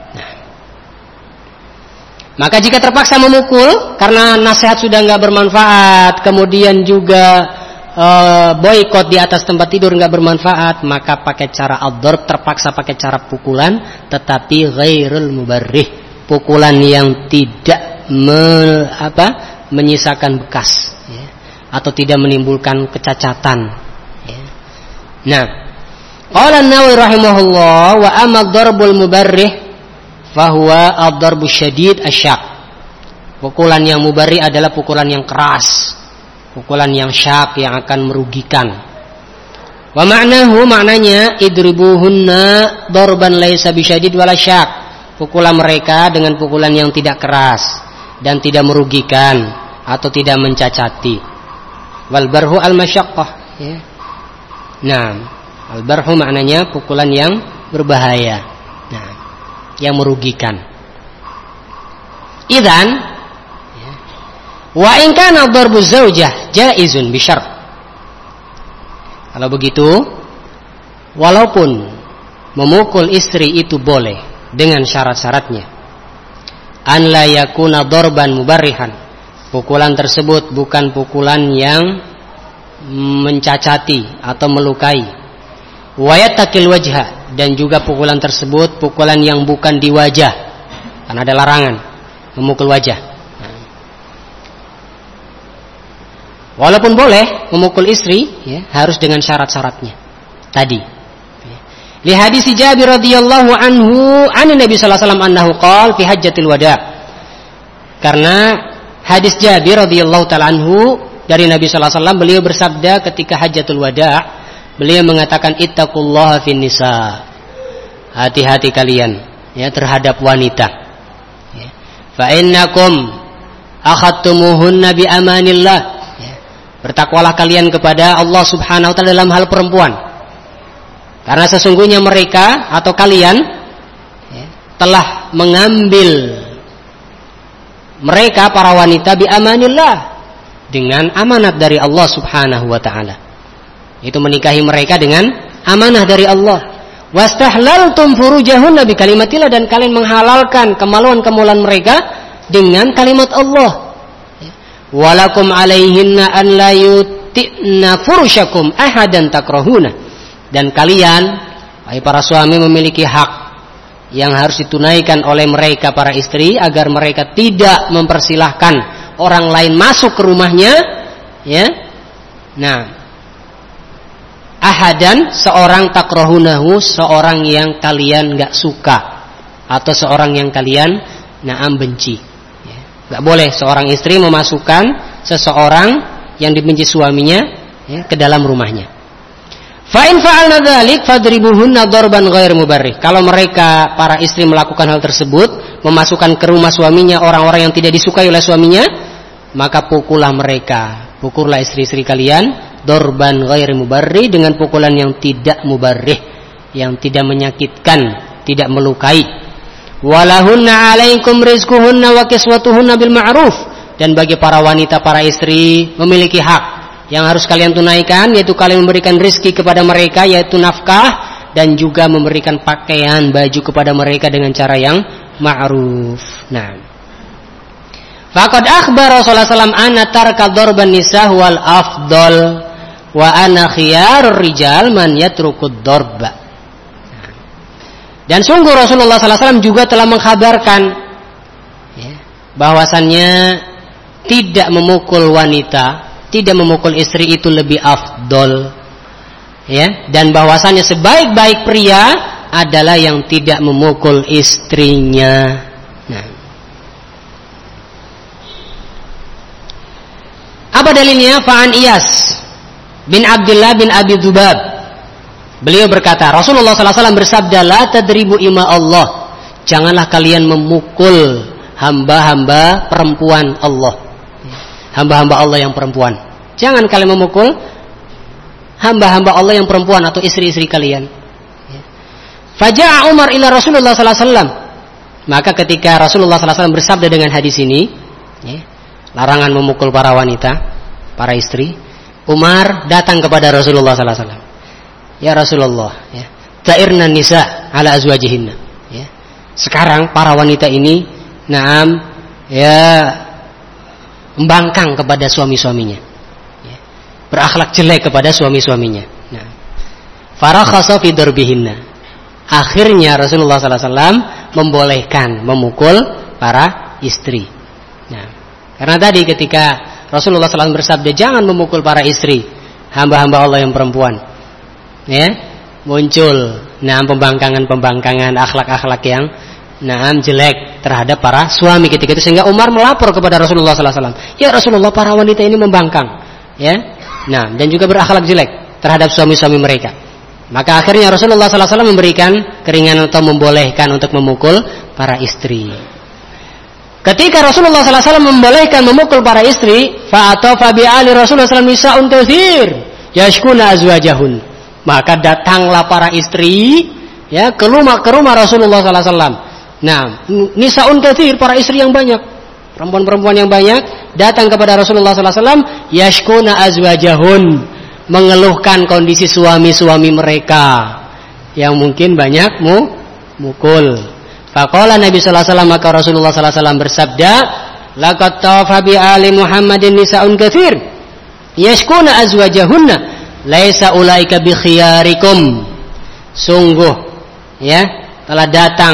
Maka jika terpaksa memukul karena nasihat sudah enggak bermanfaat, kemudian juga e, boikot di atas tempat tidur enggak bermanfaat, maka pakai cara ad-darb, terpaksa pakai cara pukulan, tetapi ghairul mubarrih, pukulan yang tidak me, apa, menyisakan bekas, ya, atau tidak menimbulkan kecacatan. Ya. Nah, qala an-Nawawi rahimahullah wa amma ad-darbul mubarrih fahuwa ad-darbu syadid asyak. Pukulan yang mubarrih adalah pukulan yang keras, pukulan yang syak, yang akan merugikan. Wa ma'nahu, maknanya idribuhunna darban laisa bisyadid wala syak. Pukulan mereka dengan pukulan yang tidak keras dan tidak merugikan atau tidak mencacati. Wal barhu al masyaqqah, ya. Nah, al barhu maknanya pukulan yang berbahaya, nah, yang merugikan. Idzan, ya, wa in kana darbu zaujah jaizun bi syart. Kalau begitu, walaupun memukul istri itu boleh dengan syarat-syaratnya. An la yakuna darban mubarrihan. Pukulan tersebut bukan pukulan yang mencacati atau melukai. Wa yattaqil wajha, dan juga pukulan tersebut pukulan yang bukan di wajah. Karena ada larangan memukul wajah. Walaupun boleh memukul istri, ya, harus dengan syarat-syaratnya tadi. Li hadis Jabir radhiyallahu anhu an Nabi sallallahu alaihi wasallam annahu qala fi hajjatil wada. Karena hadis Jabir radhiyallahu taala anhu dari Nabi sallallahu alaihi wasallam, beliau bersabda ketika hajjatul wada, beliau mengatakan ittaqullaha fin nisa. Hati-hati kalian, ya, terhadap wanita. Ya. Fa innakum akhadtumuhunna bi amanillah. Bertakwalah kalian kepada Allah Subhanahu wa taala dalam hal perempuan. Karena sesungguhnya mereka atau kalian, ya, telah mengambil mereka para wanita bi amanillah, dengan amanat dari Allah Subhanahu wa taala. Itu menikahi mereka dengan amanah dari Allah. Wastahlaltum furujahunna bi kalimatillah, dan kalian menghalalkan kemaluan-kemaluan mereka dengan kalimat Allah. Walakum alaihinna an la yuti'na furushakum ahadan takrahuna, dan kalian, wahai para suami, memiliki hak yang harus ditunaikan oleh mereka para istri, agar mereka tidak mempersilahkan orang lain masuk ke rumahnya, ya. Nah, ahadan, seorang takrahunahu, seorang yang kalian enggak suka atau seorang yang kalian naam benci. Gak boleh seorang istri memasukkan seseorang yang dibenci suaminya, ya, ke dalam rumahnya. Fa in fa'alna dzalik fadribuhunna darban ghair mubarrih. Kalau mereka para istri melakukan hal tersebut, memasukkan ke rumah suaminya orang-orang yang tidak disukai oleh suaminya, maka pukullah mereka, pukullah istri-istri kalian darban ghair mubarrih, dengan pukulan yang tidak mubarrih, yang tidak menyakitkan, tidak melukai. Walahunna alaikum rizquhunna wa kiswatuhunna bil ma'ruf, dan bagi para wanita, para istri, memiliki hak yang harus kalian tunaikan, yaitu kalian memberikan rizki kepada mereka, yaitu nafkah, dan juga memberikan pakaian, baju kepada mereka dengan cara yang ma'ruf. Nah, faqad akhbara Rasulullah sallallahu alaihi wasallam anna tarka darban nisa wal afdal wa ana khiyarur rijal man yatrukud darba. Dan sungguh Rasulullah sallallahu alaihi wasallam juga telah mengkhabarkan, ya, bahwasannya tidak memukul wanita, tidak memukul istri itu lebih afdol, ya, dan bahwasannya sebaik-baik pria adalah yang tidak memukul istrinya. Nah, apa dalilnya? Fa'an Iyas bin Abdullah bin Abi Dzubab, beliau berkata, Rasulullah sallallahu alaihi wasallam bersabda, la tadribu ima Allah, janganlah kalian memukul hamba-hamba perempuan Allah, hamba-hamba Allah yang perempuan. Jangan kalian memukul hamba-hamba Allah yang perempuan atau istri-istri kalian. Faja'a Umar ila Rasulullah sallallahu alaihi wasallam, maka ketika Rasulullah sallallahu alaihi wasallam bersabda dengan hadis ini, ya, larangan memukul para wanita, para istri, Umar datang kepada Rasulullah sallallahu alaihi wasallam. Ya Rasulullah, ya, ta'irna nisa ala azwajihinna, ya. Sekarang para wanita ini, naam, ya, membangkang kepada suami-suaminya, ya, berakhlak jelek kepada suami-suaminya. Nah, farakhasa fi darbihinna. Akhirnya Rasulullah sallallahu alaihi wasallam membolehkan memukul para istri. Nah, karena tadi ketika Rasulullah shallallahu alaihi wasallam bersabda jangan memukul para istri, hamba-hamba Allah yang perempuan, ya, muncul nah pembangkangan-pembangkangan, akhlak-akhlak yang nah jelek terhadap para suami ketika itu, sehingga Umar melapor kepada Rasulullah shallallahu alaihi wasallam, ya Rasulullah, para wanita ini membangkang, ya, nah dan juga berakhlak jelek terhadap suami-suami mereka. Maka akhirnya Rasulullah shallallahu alaihi wasallam memberikan keringanan atau membolehkan untuk memukul para istri. Ketika Rasulullah shallallahu alaihi wasallam membolehkan memukul para istri, fa'atafa bi'ali Rasulullah shallallahu alaihi wasallam nisa'un katsir yashkuna azwajahun. Maka datanglah para istri, ya, ke rumah ke rumah Rasulullah shallallahu alaihi wasallam. Nah, nisa'un katsir, para istri yang banyak, perempuan-perempuan yang banyak datang kepada Rasulullah shallallahu alaihi wasallam, yashkuna azwajahun, mengeluhkan kondisi suami-suami mereka yang mungkin banyak mu mukul. Faqala Nabi sallallahu alaihi wasallam, maka Rasulullah sallallahu alaihi wasallam bersabda, laqad tawafa bi ali Muhammadin nisa'un katsir yashkuna azwajahunna laisa ulaika bi khiyarikum. Sungguh, ya, telah datang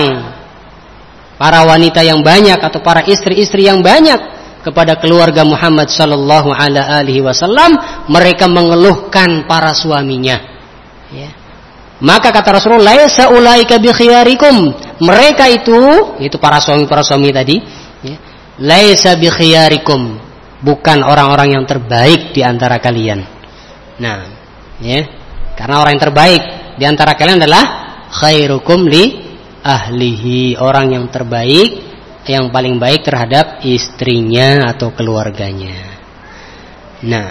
para wanita yang banyak atau para istri-istri yang banyak kepada keluarga Muhammad sallallahu alaihi wasallam, mereka mengeluhkan para suaminya, ya. Maka kata Rasulullah, laisa ulaika bi khiyarikum, mereka itu itu para suami-para suami tadi, ya, laisa bi khiyarikum, bukan orang-orang yang terbaik di antara kalian. Nah, ya, karena orang yang terbaik di antara kalian adalah khairukum li ahlihi, orang yang terbaik, yang paling baik terhadap istrinya atau keluarganya. Nah,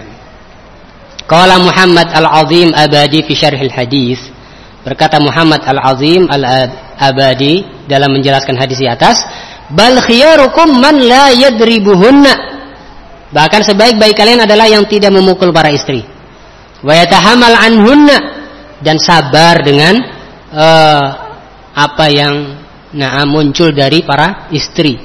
qala Muhammad Al-Azim Abadi fi syarhil hadis, berkata Muhammad Al-Azim Al-Abadi dalam menjelaskan hadis di atas, bal khiyarukum man la yadribuhunna, bahkan sebaik-baik kalian adalah yang tidak memukul para istri, wa yatahammal anhunna, dan sabar dengan uh, apa yang nah muncul dari para istri,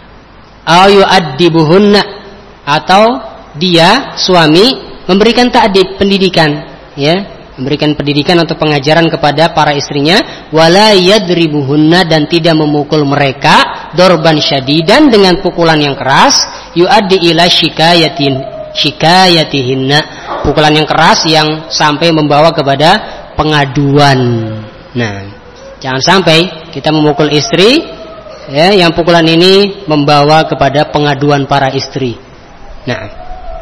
aw yu'addibuhunna, atau dia suami memberikan ta'dib, pendidikan, ya, memberikan pendidikan atau pengajaran kepada para istrinya, wala yadribuhunna, dan tidak memukul mereka dorban syadidan, dengan pukulan yang keras, yuaddi ila syikayatin syikayatihinna, pukulan yang keras yang sampai membawa kepada pengaduan. Nah, jangan sampai kita memukul istri, ya, yang pukulan ini membawa kepada pengaduan para istri. Nah,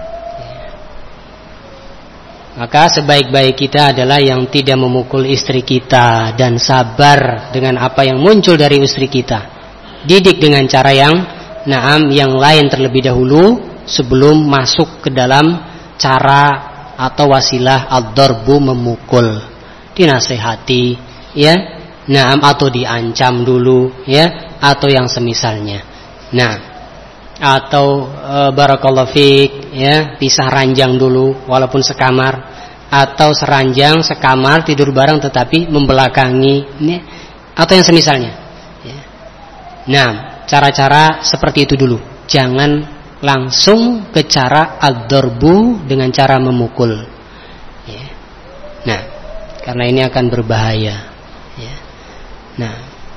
maka sebaik-baik kita adalah yang tidak memukul istri kita dan sabar dengan apa yang muncul dari istri kita. Didik dengan cara yang naam, yang lain terlebih dahulu sebelum masuk ke dalam cara atau wasilah ad-darbu, memukul. Dinasehati, ya, naam, atau diancam dulu, ya, atau yang semisalnya. Nah, atau e, barakallahu fiik, ya, pisah ranjang dulu walaupun sekamar, atau seranjang sekamar tidur bareng tetapi membelakangi, ya, atau yang semisalnya, ya. Nah, cara-cara seperti itu dulu, jangan langsung ke cara ad-darbu dengan cara memukul, ya. Nah, karena ini akan berbahaya, ya. Nah,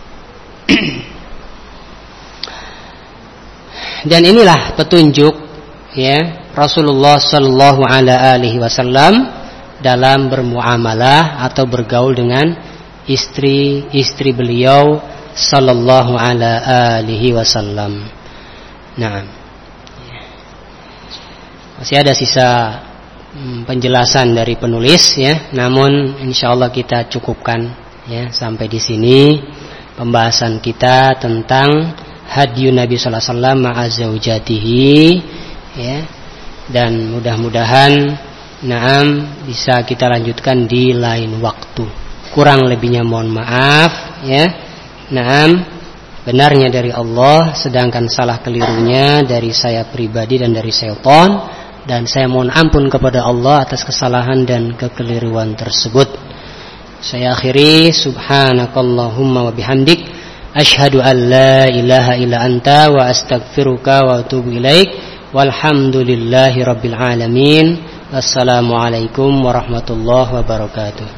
dan inilah petunjuk, ya, Rasulullah sallallahu alaihi wasallam dalam bermuamalah atau bergaul dengan istri-istri beliau sallallahu alaihi wasallam. Nah, masih ada sisa hmm, penjelasan dari penulis, ya, namun insyaallah kita cukupkan, ya, sampai di sini pembahasan kita tentang hadyu Nabi sallallahu alaihi wasallam ma'a zaujatihi, ya, dan mudah-mudahan naam bisa kita lanjutkan di lain waktu. Kurang lebihnya mohon maaf, ya. Naam, benarnya dari Allah, sedangkan salah kelirunya dari saya pribadi dan dari syaitan, dan saya mohon ampun kepada Allah atas kesalahan dan kekeliruan tersebut. Saya akhiri, subhanakallahumma wa bihamdik, asyhadu an la ilaha illa anta wa astaghfiruka wa atubu ilaik, walhamdulillahi rabbil alamin. Wassalamualaikum warahmatullahi wabarakatuh.